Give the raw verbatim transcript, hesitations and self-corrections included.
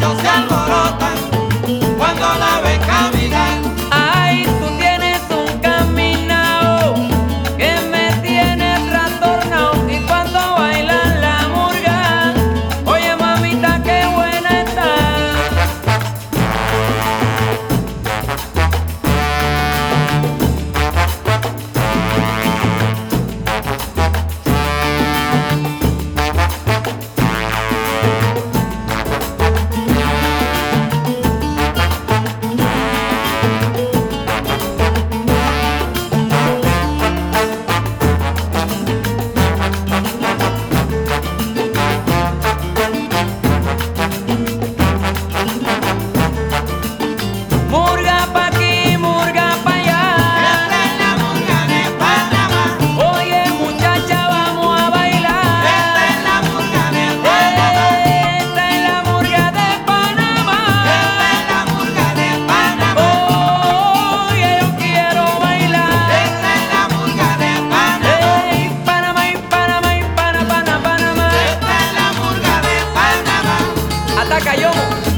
muchachos se alborotan cuando la ven caminar. Ay, tú tienes un caminao que me tiene trastornado. Y cuando bailan la murga, oye mamita, qué buena está. Murga pa' aquí, murga pa' allá. Esta es la murga de Panamá. Oye muchacha, vamos a bailar. Esta es la murga de Panamá. Esta es la murga de Panamá. Esta es la murga de Panamá. Oye, yo quiero bailar. Esta es la murga de Panamá. Ey, Panamá y Panamá y Pana, Pana, Panamá. Esta es la murga de Panamá. Ataca yo.